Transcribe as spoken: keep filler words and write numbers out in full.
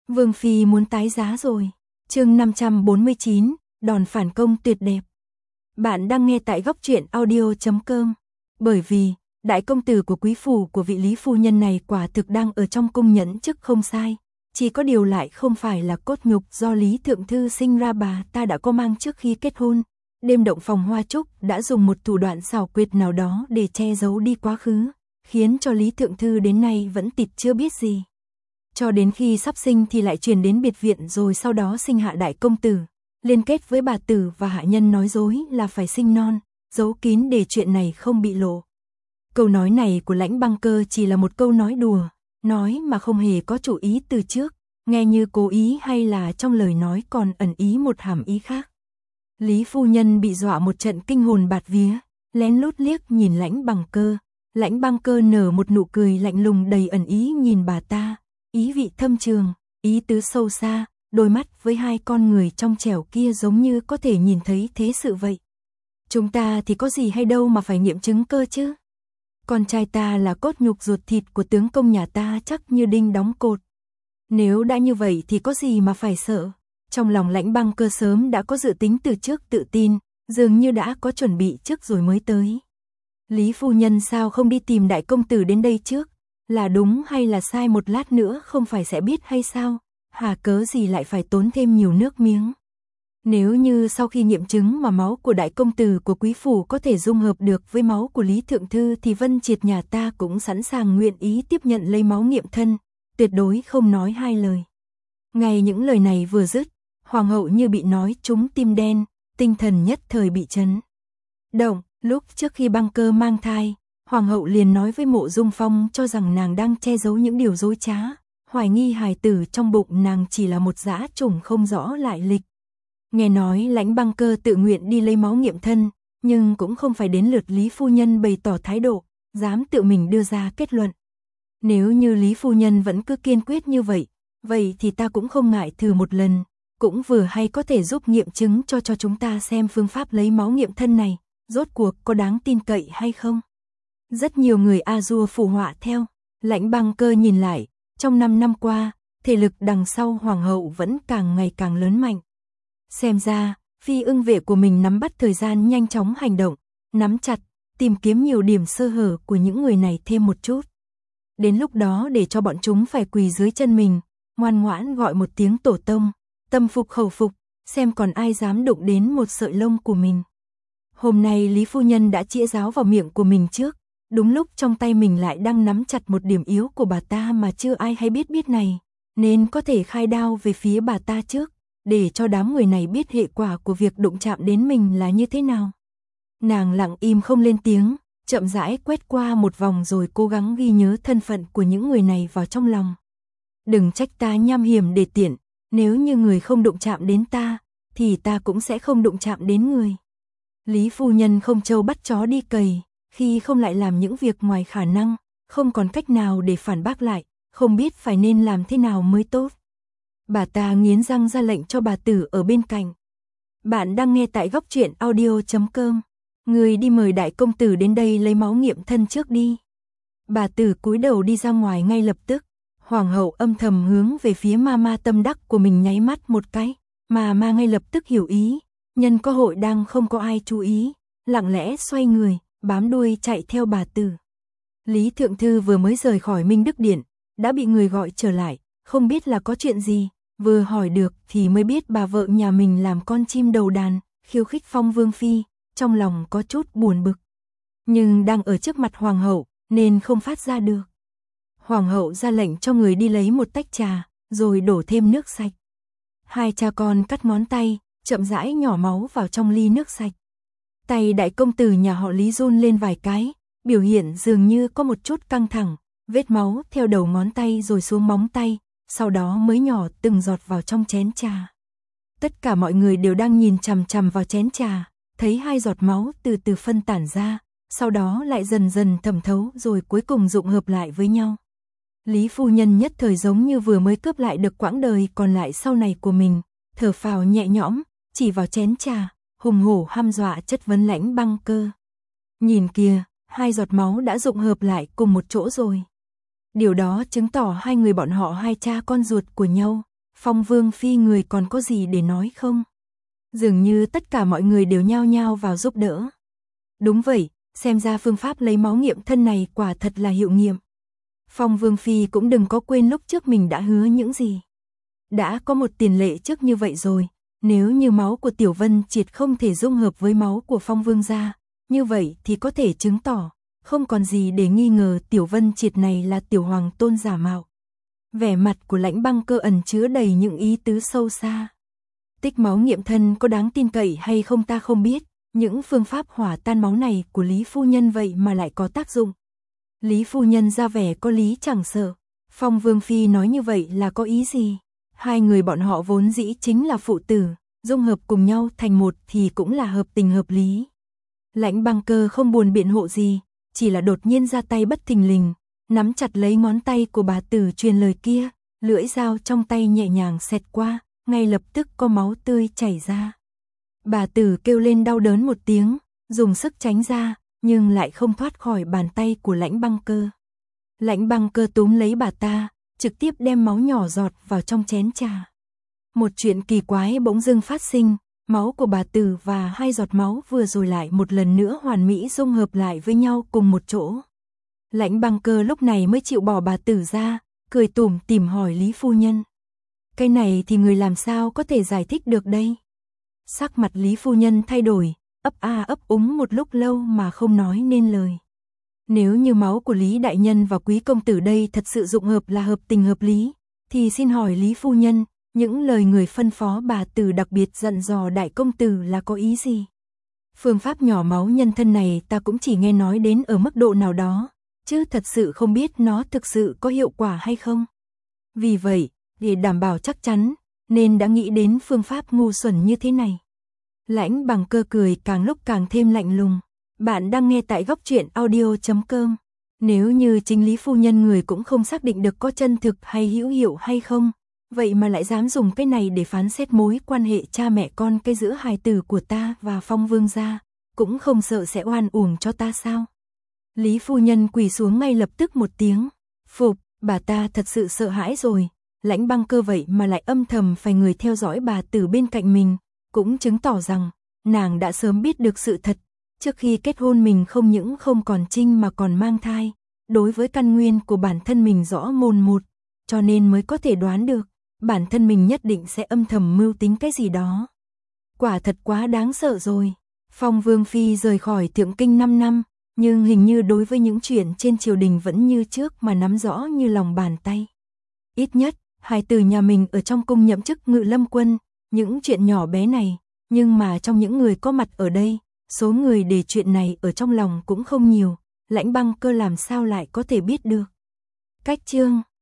Vương Phi muốn tái giá rồi. Chương năm trăm bốn mươi chín, đòn phản công tuyệt đẹp. Bạn đang nghe tại góc truyện audio chấm com. Bởi vì, đại công tử của quý phủ của vị Lý phu nhân này quả thực đang ở trong cung nhẫn chức không sai. Chỉ có điều lại không phải là cốt nhục do Lý Thượng Thư sinh ra bà ta đã có mang trước khi kết hôn. Đêm động phòng hoa trúc đã dùng một thủ đoạn xảo quyệt nào đó để che giấu đi quá khứ, khiến cho Lý Thượng Thư đến nay vẫn tịt chưa biết gì. Cho đến khi sắp sinh thì lại truyền đến biệt viện, rồi sau đó sinh hạ đại công tử, liên kết với bà tử và hạ nhân nói dối là phải sinh non, giấu kín để chuyện này không bị lộ. Câu nói này của Lãnh Băng Cơ chỉ là một câu nói đùa, nói mà không hề có chủ ý từ trước, nghe như cố ý hay là trong lời nói còn ẩn ý một hàm ý khác. Lý phu nhân bị dọa một trận kinh hồn bạt vía, lén lút liếc nhìn Lãnh Băng Cơ. Lãnh Băng Cơ nở một nụ cười lạnh lùng đầy ẩn ý nhìn bà ta, ý vị thâm trường, ý tứ sâu xa, đôi mắt với hai con người trong trẻo kia giống như có thể nhìn thấy thế sự vậy. Chúng ta thì có gì hay đâu mà phải nghiệm chứng cơ chứ. Con trai ta là cốt nhục ruột thịt của tướng công nhà ta chắc như đinh đóng cột. Nếu đã như vậy thì có gì mà phải sợ. Trong lòng Lãnh Băng Cơ sớm đã có dự tính từ trước, tự tin, dường như đã có chuẩn bị trước rồi mới tới. Lý phu nhân sao không đi tìm đại công tử đến đây trước? Là đúng hay là sai một lát nữa không phải sẽ biết hay sao? Hà cớ gì lại phải tốn thêm nhiều nước miếng? Nếu như sau khi nghiệm chứng mà máu của đại công tử của quý phủ có thể dung hợp được với máu của Lý Thượng Thư thì Vân Triệt nhà ta cũng sẵn sàng nguyện ý tiếp nhận lấy máu nghiệm thân, tuyệt đối không nói hai lời. Ngay những lời này vừa dứt, hoàng hậu như bị nói trúng tim đen, tinh thần nhất thời bị chấn động. Lúc trước khi Băng Cơ mang thai, hoàng hậu liền nói với Mộ Dung Phong cho rằng nàng đang che giấu những điều dối trá, hoài nghi hài tử trong bụng nàng chỉ là một dã trùng không rõ lại lịch. Nghe nói Lãnh Băng Cơ tự nguyện đi lấy máu nghiệm thân, nhưng cũng không phải đến lượt Lý phu nhân bày tỏ thái độ, dám tự mình đưa ra kết luận. Nếu như Lý phu nhân vẫn cứ kiên quyết như vậy, vậy thì ta cũng không ngại thử một lần, cũng vừa hay có thể giúp nghiệm chứng cho cho chúng ta xem phương pháp lấy máu nghiệm thân này, rốt cuộc có đáng tin cậy hay không. Rất nhiều người a dua phụ họa theo. Lãnh Băng Cơ nhìn lại, trong năm năm qua, thể lực đằng sau hoàng hậu vẫn càng ngày càng lớn mạnh. Xem ra, phi ưng vệ của mình nắm bắt thời gian nhanh chóng hành động, nắm chặt, tìm kiếm nhiều điểm sơ hở của những người này thêm một chút. Đến lúc đó để cho bọn chúng phải quỳ dưới chân mình, ngoan ngoãn gọi một tiếng tổ tông, tâm phục khẩu phục, xem còn ai dám đụng đến một sợi lông của mình. Hôm nay Lý phu nhân đã chĩa giáo vào miệng của mình trước, đúng lúc trong tay mình lại đang nắm chặt một điểm yếu của bà ta mà chưa ai hay biết biết này, nên có thể khai đao về phía bà ta trước, để cho đám người này biết hệ quả của việc đụng chạm đến mình là như thế nào. Nàng lặng im không lên tiếng, chậm rãi quét qua một vòng rồi cố gắng ghi nhớ thân phận của những người này vào trong lòng. Đừng trách ta nham hiểm để tiện, nếu như người không đụng chạm đến ta, thì ta cũng sẽ không đụng chạm đến người. Lý phu nhân không trâu bắt chó đi cày, khi không lại làm những việc ngoài khả năng, không còn cách nào để phản bác lại, không biết phải nên làm thế nào mới tốt. Bà ta nghiến răng ra lệnh cho bà tử ở bên cạnh. Bạn đang nghe tại góc truyện audio chấm com. Người đi mời đại công tử đến đây lấy máu nghiệm thân trước đi. Bà tử cúi đầu đi ra ngoài ngay lập tức. Hoàng hậu âm thầm hướng về phía ma ma tâm đắc của mình nháy mắt một cái, mà ma ngay lập tức hiểu ý, nhân cơ hội đang không có ai chú ý, lặng lẽ xoay người, bám đuôi chạy theo bà tử. Lý Thượng Thư vừa mới rời khỏi Minh Đức Điện, đã bị người gọi trở lại, không biết là có chuyện gì, vừa hỏi được thì mới biết bà vợ nhà mình làm con chim đầu đàn, khiêu khích Phong Vương Phi, trong lòng có chút buồn bực. Nhưng đang ở trước mặt Hoàng hậu, nên không phát ra được. Hoàng hậu ra lệnh cho người đi lấy một tách trà, rồi đổ thêm nước sạch. Hai cha con cắt ngón tay, chậm rãi nhỏ máu vào trong ly nước sạch. Tay đại công tử nhà họ Lý run lên vài cái, biểu hiện dường như có một chút căng thẳng, vết máu theo đầu ngón tay rồi xuống móng tay, sau đó mới nhỏ từng giọt vào trong chén trà. Tất cả mọi người đều đang nhìn chằm chằm vào chén trà, thấy hai giọt máu từ từ phân tản ra, sau đó lại dần dần thẩm thấu rồi cuối cùng dụng hợp lại với nhau. Lý phu nhân nhất thời giống như vừa mới cướp lại được quãng đời còn lại sau này của mình, thở phào nhẹ nhõm, chỉ vào chén trà, hùng hổ hăm dọa chất vấn Lãnh Băng Cơ. Nhìn kìa, hai giọt máu đã dụng hợp lại cùng một chỗ rồi. Điều đó chứng tỏ hai người bọn họ hai cha con ruột của nhau, Phong Vương Phi người còn có gì để nói không? Dường như tất cả mọi người đều nhao nhao vào giúp đỡ. Đúng vậy, xem ra phương pháp lấy máu nghiệm thân này quả thật là hiệu nghiệm. Phong Vương Phi cũng đừng có quên lúc trước mình đã hứa những gì. Đã có một tiền lệ trước như vậy rồi, nếu như máu của Tiểu Vân Triệt không thể dung hợp với máu của Phong Vương gia, như vậy thì có thể chứng tỏ, không còn gì để nghi ngờ Tiểu Vân Triệt này là Tiểu Hoàng Tôn giả mạo. Vẻ mặt của Lãnh Băng Cơ ẩn chứa đầy những ý tứ sâu xa. Tích máu nghiệm thân có đáng tin cậy hay không ta không biết, những phương pháp hỏa tan máu này của Lý Phu Nhân vậy mà lại có tác dụng. Lý Phu Nhân ra vẻ có lý chẳng sợ. Phong Vương Phi nói như vậy là có ý gì? Hai người bọn họ vốn dĩ chính là phụ tử, dung hợp cùng nhau thành một thì cũng là hợp tình hợp lý. Lãnh Băng Cơ không buồn biện hộ gì, chỉ là đột nhiên ra tay bất thình lình, nắm chặt lấy ngón tay của bà tử truyền lời kia, lưỡi dao trong tay nhẹ nhàng xẹt qua, ngay lập tức có máu tươi chảy ra. Bà tử kêu lên đau đớn một tiếng, dùng sức tránh ra, nhưng lại không thoát khỏi bàn tay của Lãnh Băng Cơ. Lãnh Băng Cơ túm lấy bà ta, trực tiếp đem máu nhỏ giọt vào trong chén trà. Một chuyện kỳ quái bỗng dưng phát sinh, máu của bà tử và hai giọt máu vừa rồi lại một lần nữa hoàn mỹ dung hợp lại với nhau cùng một chỗ. Lãnh Băng Cơ lúc này mới chịu bỏ bà tử ra, cười tủm tỉm hỏi Lý Phu Nhân. Cái này thì người làm sao có thể giải thích được đây? Sắc mặt Lý Phu Nhân thay đổi, ấp a ấp úng một lúc lâu mà không nói nên lời. Nếu như máu của Lý Đại Nhân và Quý Công Tử đây thật sự dụng hợp là hợp tình hợp lý, thì xin hỏi Lý Phu Nhân, những lời người phân phó bà tử đặc biệt dặn dò Đại Công Tử là có ý gì? Phương pháp nhỏ máu nhân thân này ta cũng chỉ nghe nói đến ở mức độ nào đó, chứ thật sự không biết nó thực sự có hiệu quả hay không. Vì vậy, để đảm bảo chắc chắn, nên đã nghĩ đến phương pháp ngu xuẩn như thế này. Lãnh Băng Cơ cười càng lúc càng thêm lạnh lùng. Bạn đang nghe tại góc truyện audio chấm com. Nếu như chính Lý Phu Nhân người cũng không xác định được có chân thực hay hữu hiệu hay không, vậy mà lại dám dùng cái này để phán xét mối quan hệ cha mẹ con cái giữa hài tử của ta và Phong Vương gia, cũng không sợ sẽ oan uổng cho ta sao? Lý Phu Nhân quỳ xuống ngay lập tức một tiếng. Phục, bà ta thật sự sợ hãi rồi. Lãnh Băng Cơ vậy mà lại âm thầm phải người theo dõi bà tử bên cạnh mình, cũng chứng tỏ rằng nàng đã sớm biết được sự thật. Trước khi kết hôn mình không những không còn trinh mà còn mang thai, đối với căn nguyên của bản thân mình rõ mồn một, cho nên mới có thể đoán được, bản thân mình nhất định sẽ âm thầm mưu tính cái gì đó. Quả thật quá đáng sợ rồi. Phong Vương Phi rời khỏi Thượng Kinh năm năm, nhưng hình như đối với những chuyện trên triều đình vẫn như trước mà nắm rõ như lòng bàn tay. Ít nhất, hài tử nhà mình ở trong cung nhậm chức Ngự Lâm Quân, những chuyện nhỏ bé này, nhưng mà trong những người có mặt ở đây, số người để chuyện này ở trong lòng cũng không nhiều, Lãnh Băng Cơ làm sao lại có thể biết được. Cách chương